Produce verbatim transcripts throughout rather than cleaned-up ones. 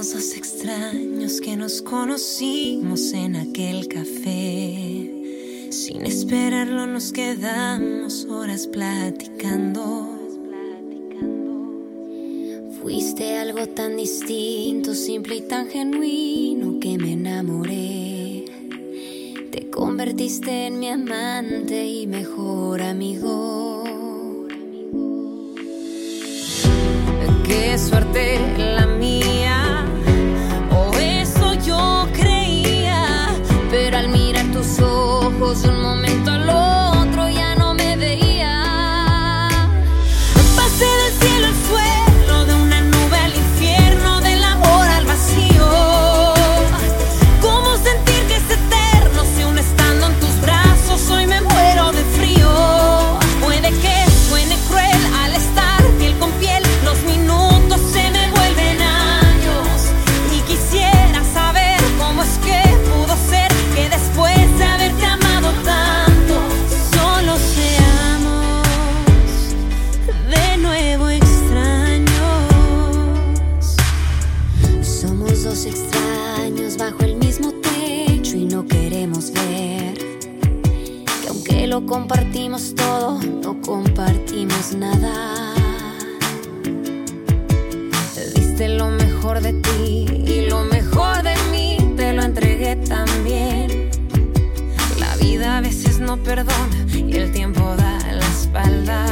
Somos dos extraños que nos conocimos en aquel café. Sin esperarlo nos quedamos horas platicando. Fuiste algo tan distinto, simple y tan genuino que me enamoré. Te convertiste en mi amante y mejor amigo. Qué suerte la mía, o eso yo creía, pero al mirar tus ojos de un momento al otro ya no me veía. Pasé del cielo al suelo, de una nube al infierno, del amor al vacío. ¿Cómo sentir que es eterno si aún estando en tus brazos hoy me muero de frío? Puede que suene cruel al estar piel con piel, los minutos se me vuelven años y quisiera saber cómo es que pudo ser que después de haberte amado tanto solo seamos de nuevo extraños. Somos dos extraños bajo el mismo techo y no queremos ver que aunque lo compartimos todo, no compartimos nada. Diste lo mejor de ti y lo mejor de mí te lo entregué también. La vida a veces no perdona y el tiempo da la espalda.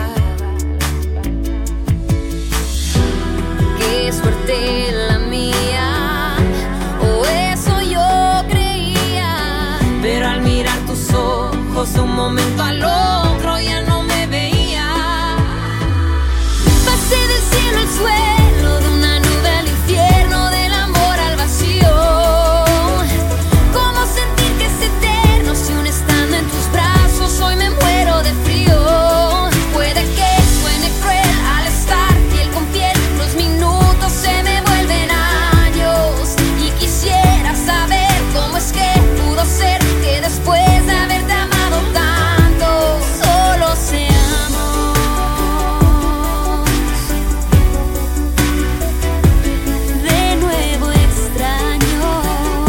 Qué suerte la mía, o eso yo creía, pero al mirar tus ojos de un momento al otro ya no me veía. Pasé del cielo al suelo, de una nube al infierno, del amor al vacío. ¿Cómo sentir que es eterno si aún estando en tus brazos hoy me muero de frío? Puede que suene cruel al estar piel con piel, los minutos se me vuelven años y quisiera saber cómo es que pudo ser que después de haberte amado tanto solo seamos de nuevo extraños.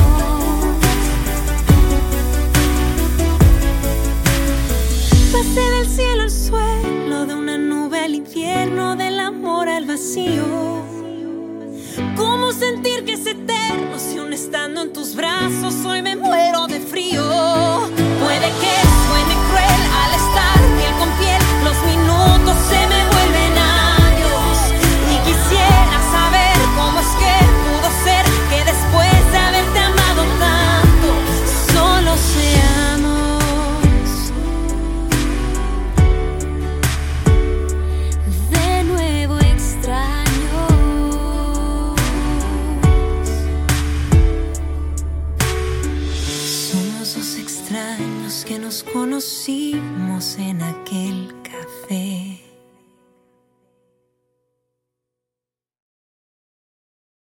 Pasé del cielo al suelo, de una nube al infierno, del amor al vacío. ¿Cómo sentir que es eterno si aún estando en tus brazos hoy me muero de frío? Puede que suene cruel al estar piel con piel, los minutos se me vuelven años y quisiera saber cómo es que pudo ser que después de haberte amado tanto solo seamos de nuevo extraños. Somos dos extraños que nos conocimos en aquel café.